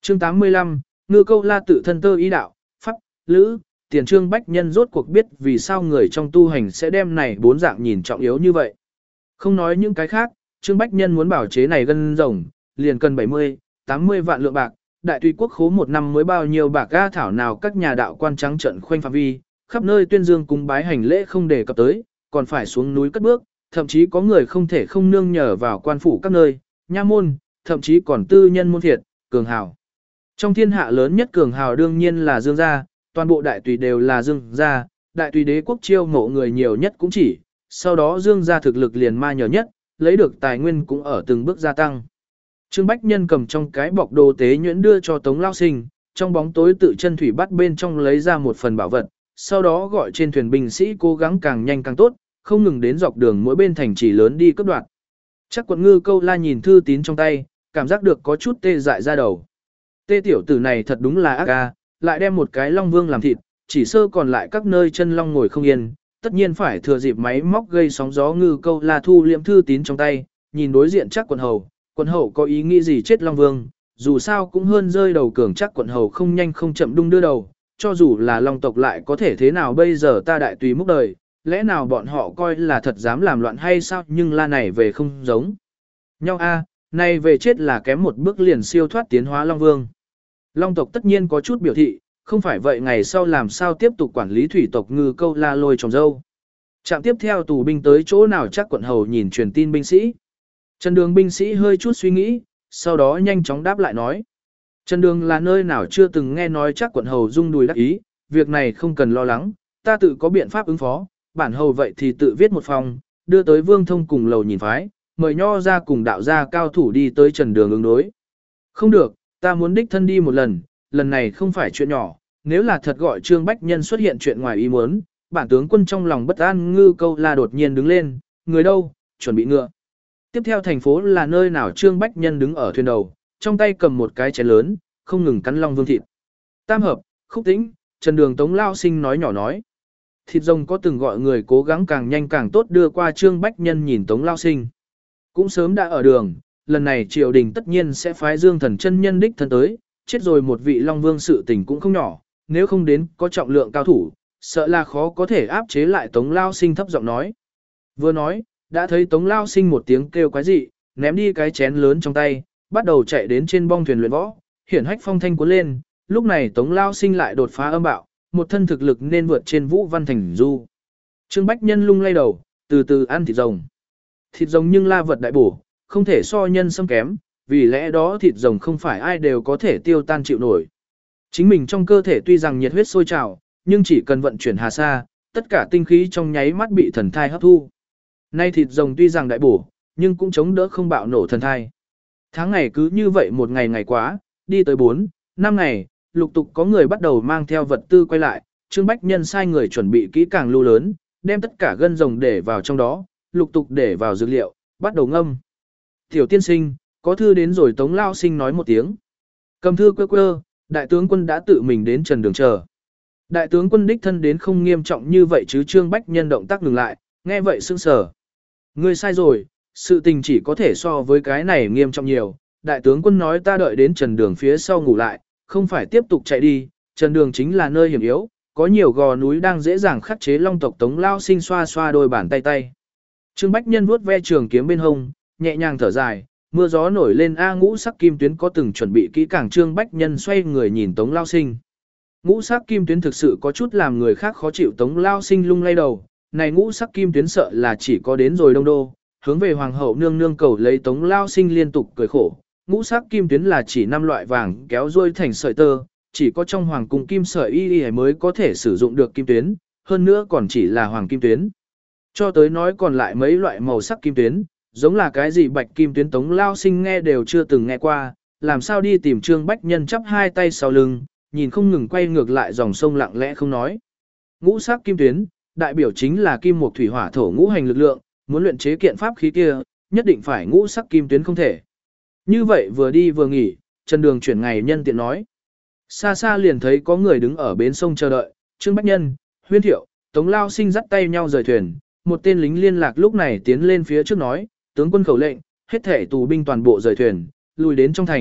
Chương 85, Ngư Câu La tự thân tơ ý đạo, pháp, lữ, tiền. Trương Bách Nhân rốt cuộc biết vì sao người trong tu hành sẽ đem này bốn dạng nhìn trọng yếu như vậy. Không nói những cái khác, Trương Bách Nhân muốn bảo chế này gân rồng, liền cần 70, 80 vạn lượng bạc, đại tùy quốc khố một năm mới bao nhiêu bạc ga thảo nào các nhà đạo quan trắng trận khoanh phạm vi, khắp nơi tuyên dương cúng bái hành lễ không đề cập tới, còn phải xuống núi cất bước, thậm chí có người không thể không nương nhờ vào quan phủ các nơi, nha môn, thậm chí còn tư nhân môn thiệt, cường hào. Trong thiên hạ lớn nhất cường hào đương nhiên là Dương gia, toàn bộ đại tùy đều là Dương gia, đại tùy đế quốc chiêu mộ người nhiều nhất cũng chỉ, sau đó Dương gia thực lực liền ma nhờ nhất, lấy được tài nguyên cũng ở từng bước gia tăng. Trương Bách Nhân cầm trong cái bọc đồ tế nhuyễn đưa cho Tống Lao Sinh, trong bóng tối tự chân thủy bắt bên trong lấy ra một phần bảo vật, sau đó gọi trên thuyền binh sĩ cố gắng càng nhanh càng tốt, không ngừng đến dọc đường mỗi bên thành trì lớn đi cấp đoạt. Chắc quận Ngư Câu La nhìn thư tín trong tay, cảm giác được có chút tê dại ra đầu. Tê tiểu tử này thật đúng là ác ca, lại đem một cái long vương làm thịt, chỉ sơ còn lại các nơi chân long ngồi không yên, tất nhiên phải thừa dịp máy móc gây sóng gió. Ngư Câu La thu liệm thư tín trong tay, nhìn đối diện chắc quận hầu có ý nghĩ gì chết long vương, dù sao cũng hơn rơi đầu cường. Chắc quận hầu không nhanh không chậm đung đưa đầu, cho dù là long tộc lại có thể thế nào bây giờ, ta đại tùy múc đời, lẽ nào bọn họ coi là thật dám làm loạn hay sao? Nhưng La này về không giống nhau a, này về chết là kém một bước liền siêu thoát tiến hóa long vương. Long tộc tất nhiên có chút biểu thị, không phải vậy ngày sau làm sao tiếp tục quản lý thủy tộc. Ngư Câu La lôi trồng dâu. Trạm tiếp theo tù binh tới chỗ nào? Chắc quận hầu nhìn truyền tin binh sĩ. Trần Đường binh sĩ hơi chút suy nghĩ, sau đó nhanh chóng đáp lại nói. Trần Đường là nơi nào chưa từng nghe nói? Chắc quận hầu rung đùi đắc ý, việc này không cần lo lắng, ta tự có biện pháp ứng phó, bản hầu vậy thì tự viết một phòng, đưa tới Vương Thông cùng lầu nhìn phái, mời nho ra cùng đạo gia cao thủ đi tới Trần Đường ứng đối. Không được, ta muốn đích thân đi một lần, lần này không phải chuyện nhỏ, nếu là thật gọi Trương Bách Nhân xuất hiện chuyện ngoài ý muốn, bản tướng quân trong lòng bất an. Ngư Câu La đột nhiên đứng lên, người đâu, chuẩn bị ngựa. Tiếp theo thành phố là nơi nào? Trương Bách Nhân đứng ở thuyền đầu, trong tay cầm một cái chén lớn, không ngừng cắn long vương thịt. Tam Hợp, Khúc Tĩnh, Trần Đường. Tống Lao Sinh nói nhỏ nói. Thịt rồng có từng gọi người cố gắng càng nhanh càng tốt đưa qua. Trương Bách Nhân nhìn Tống Lao Sinh, cũng sớm đã ở đường, lần này triều đình tất nhiên sẽ phái Dương Thần chân nhân đích thân tới, chết rồi một vị long vương sự tình cũng không nhỏ, nếu không đến có trọng lượng cao thủ, sợ là khó có thể áp chế lại. Tống Lao Sinh thấp giọng nói. Vừa nói, đã thấy Tống Lao Sinh một tiếng kêu quái dị, ném đi cái chén lớn trong tay, bắt đầu chạy đến trên bong thuyền luyện võ, hiển hách phong thanh cuốn lên. Lúc này Tống Lao Sinh lại đột phá âm bạo, một thân thực lực nên vượt trên Vũ Văn Thành Du. Trương Bách Nhân lung lay đầu, từ từ ăn thịt rồng. Thịt rồng nhưng la vật đại bổ, không thể so nhân sâm kém, vì lẽ đó thịt rồng không phải ai đều có thể tiêu tan chịu nổi. Chính mình trong cơ thể tuy rằng nhiệt huyết sôi trào, nhưng chỉ cần vận chuyển hà sa, tất cả tinh khí trong nháy mắt bị thần thai hấp thu. Nay thịt rồng tuy rằng đại bổ, nhưng cũng chống đỡ không bạo nổ thần thai. Tháng ngày cứ như vậy một ngày ngày quá, đi tới 4, 5 ngày, lục tục có người bắt đầu mang theo vật tư quay lại. Trương Bách Nhân sai người chuẩn bị kỹ càng lưu lớn, đem tất cả gân rồng để vào trong đó, lục tục để vào dược liệu, bắt đầu ngâm. Tiểu tiên sinh, có thư đến rồi. Tống Lao Sinh nói một tiếng. Cầm thư quơ, đại tướng quân đã tự mình đến Trần Đường chờ. Đại tướng quân đích thân đến không nghiêm trọng như vậy chứ? Trương Bách Nhân động tác ngừng lại, nghe vậy sững sờ. Ngươi sai rồi, sự tình chỉ có thể so với cái này nghiêm trọng nhiều. Đại tướng quân nói ta đợi đến Trần Đường phía sau ngủ lại, không phải tiếp tục chạy đi. Trần Đường chính là nơi hiểm yếu, có nhiều gò núi đang dễ dàng khắc chế long tộc. Tống Lao Sinh xoa xoa đôi bàn tay. Trương Bách Nhân vuốt ve trường kiếm bên hông, nhẹ nhàng thở dài, mưa gió nổi lên a. Ngũ sắc kim tuyến có từng chuẩn bị kỹ càng. Trương Bách Nhân xoay người nhìn Tống Lao Sinh. Ngũ sắc kim tuyến thực sự có chút làm người khác khó chịu. Tống Lao Sinh lung lay đầu, này ngũ sắc kim tuyến sợ là chỉ có đến rồi Đông Đô, hướng về hoàng hậu nương nương cầu lấy. Tống Lao Sinh liên tục cười khổ, ngũ sắc kim tuyến là chỉ 5 loại vàng kéo ruôi thành sợi tơ, chỉ có trong hoàng cung kim sợi y mới có thể sử dụng được kim tuyến, hơn nữa còn chỉ là hoàng kim tuyến. Cho tới nói còn lại mấy loại màu sắc kim tuyến, giống là cái gì bạch kim tuyến, Tống Lao Sinh nghe đều chưa từng nghe qua, làm sao đi tìm. Trương Bách Nhân chắp hai tay sau lưng, nhìn không ngừng quay ngược lại dòng sông lặng lẽ không nói. Ngũ sắc kim tuyến, đại biểu chính là kim mộc thủy hỏa thổ ngũ hành lực lượng, muốn luyện chế kiện pháp khí kia, nhất định phải ngũ sắc kim tuyến không thể. Như vậy vừa đi vừa nghỉ, Trần Đường chuyển ngày nhân tiện nói. Xa xa liền thấy có người đứng ở bến sông chờ đợi, Trương Bách Nhân, Huyên Thiệu, Tống Lao Sinh dắt tay nhau rời thuyền, một tên lính liên lạc lúc này tiến lên phía trước nói, tướng quân khẩu lệnh, hết thể tù binh toàn bộ rời thuyền, lùi đến trong thành,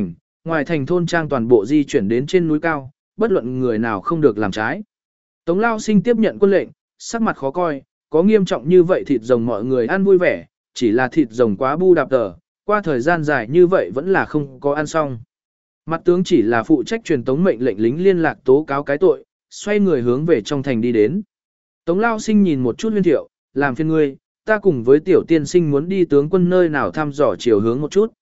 ngoài thành thôn trang toàn bộ di chuyển đến trên núi cao, bất luận người nào không được làm trái. Tống Lao Sinh tiếp nhận quân lệnh, sắc mặt khó coi, có nghiêm trọng như vậy thịt rồng mọi người ăn vui vẻ, chỉ là thịt rồng quá bu đạp tờ, qua thời gian dài như vậy vẫn là không có ăn xong. Mặt tướng chỉ là phụ trách truyền tống mệnh lệnh lính liên lạc tố cáo cái tội, xoay người hướng về trong thành đi đến. Tống Lao Sinh nhìn một chút Huyên Thiệu, làm phiền ngươi, ta cùng với tiểu tiên sinh muốn đi tướng quân nơi nào thăm dò chiều hướng một chút.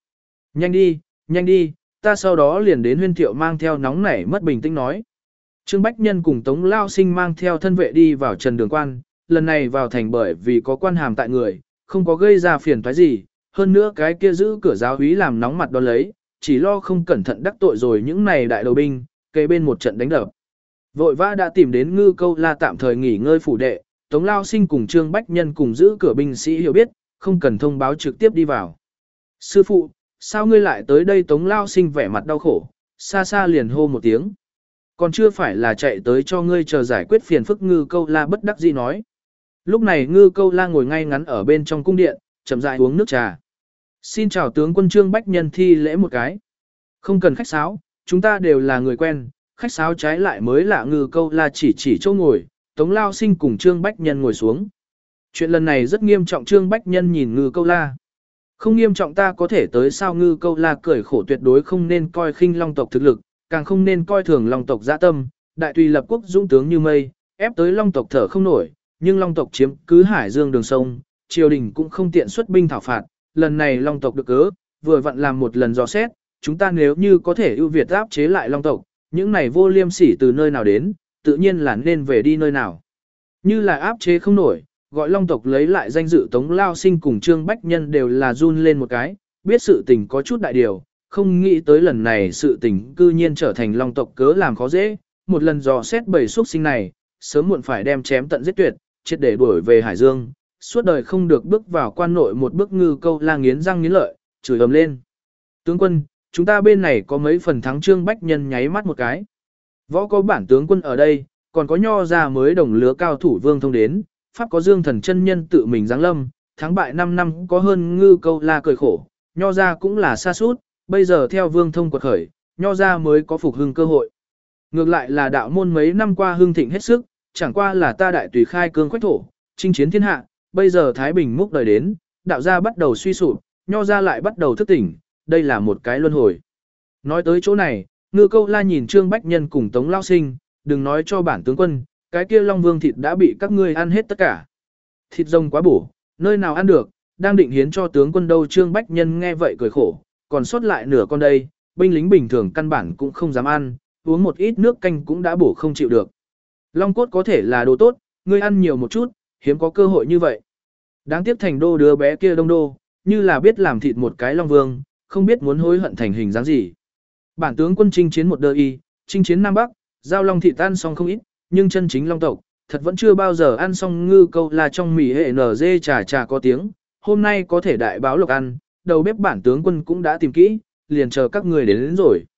Nhanh đi, ta sau đó liền đến Huyên Thiệu mang theo nóng nảy mất bình tĩnh nói. Trương Bách Nhân cùng Tống Lao Sinh mang theo thân vệ đi vào Trần Đường Quan, lần này vào thành bởi vì có quan hàm tại người, không có gây ra phiền toái gì, hơn nữa cái kia giữ cửa giáo úy làm nóng mặt đón lấy, chỉ lo không cẩn thận đắc tội rồi những này đại đầu binh, kề bên một trận đánh đập. Vội vã đã tìm đến Ngư Câu La tạm thời nghỉ ngơi phủ đệ, Tống Lao Sinh cùng Trương Bách Nhân cùng giữ cửa binh sĩ hiểu biết, không cần thông báo trực tiếp đi vào. Sư phụ, sao ngươi lại tới đây? Tống Lao Sinh vẻ mặt đau khổ, xa xa liền hô một tiếng. Còn chưa phải là chạy tới cho ngươi chờ giải quyết phiền phức. Ngư Câu La bất đắc dĩ nói. Lúc này Ngư Câu La ngồi ngay ngắn ở bên trong cung điện, chậm rãi uống nước trà. Xin chào tướng quân. Trương Bách Nhân thi lễ một cái. Không cần khách sáo, chúng ta đều là người quen, khách sáo trái lại mới lạ. Ngư Câu La chỉ chỗ ngồi, Tống Lao Sinh cùng Trương Bách Nhân ngồi xuống. Chuyện lần này rất nghiêm trọng. Trương Bách Nhân nhìn Ngư Câu La. Không nghiêm trọng ta có thể tới sao? Ngư Câu La cười khổ, tuyệt đối không nên coi khinh Long tộc thực lực, càng không nên coi thường Long tộc dã tâm. Đại tùy lập quốc dũng tướng như mây, ép tới Long tộc thở không nổi, nhưng Long tộc chiếm cứ Hải Dương đường sông, triều đình cũng không tiện xuất binh thảo phạt. Lần này Long tộc được cớ, vừa vặn làm một lần dò xét, chúng ta nếu như có thể ưu việt áp chế lại Long tộc, những này vô liêm sỉ từ nơi nào đến, tự nhiên là nên về đi nơi nào. Như là áp chế không nổi, gọi Long tộc lấy lại danh dự. Tống Lao Sinh cùng Trương Bách Nhân đều là run lên một cái, biết sự tình có chút đại điều, không nghĩ tới lần này sự tình cư nhiên trở thành Long tộc cớ làm khó dễ, một lần dò xét bầy xuất sinh này, sớm muộn phải đem chém tận giết tuyệt, triệt để đuổi về Hải Dương, suốt đời không được bước vào quan nội một bước. Ngư Câu La nghiến răng nghiến lợi, chửi ầm lên. Tướng quân, chúng ta bên này có mấy phần thắng. Trương Bách Nhân nháy mắt một cái. Võ có bản tướng quân ở đây, còn có Nho gia mới đồng lứa cao thủ Vương Thông đến, Pháp có Dương Thần chân nhân tự mình giáng lâm, thắng bại 5 năm có hơn. Ngư Câu La cười khổ, Nho gia cũng là sa sút, bây giờ theo Vương Thông quật khởi, Nho gia mới có phục hưng cơ hội. Ngược lại là đạo môn mấy năm qua hưng thịnh hết sức, chẳng qua là ta đại tùy khai cương quách thổ, chinh chiến thiên hạ, bây giờ Thái Bình múc đời đến, đạo gia bắt đầu suy sụp, Nho gia lại bắt đầu thức tỉnh, đây là một cái luân hồi. Nói tới chỗ này, Ngư Câu La nhìn Trương Bách Nhân cùng Tống Lao Sinh, đừng nói cho bản tướng quân, cái kia Long Vương thịt đã bị các ngươi ăn hết tất cả. Thịt rồng quá bổ, nơi nào ăn được, đang định hiến cho tướng quân đâu. Trương Bách Nhân nghe vậy cười khổ, còn sót lại nửa con đây, binh lính bình thường căn bản cũng không dám ăn, uống một ít nước canh cũng đã bổ không chịu được. Long cốt có thể là đồ tốt, ngươi ăn nhiều một chút, hiếm có cơ hội như vậy. Đáng tiếc thành đô đứa bé kia Đông Đô, như là biết làm thịt một cái Long Vương, không biết muốn hối hận thành hình dáng gì. Bản tướng quân chinh chiến một đơ y, chinh chiến Nam Bắc, giao long thịt ăn xong không ít, nhưng chân chính Long tộc, thật vẫn chưa bao giờ ăn xong. Ngư Câu La trong mì hệ nở dê trà có tiếng, hôm nay có thể đại báo lộc ăn, đầu bếp bản tướng quân cũng đã tìm kỹ, liền chờ các người đến rồi.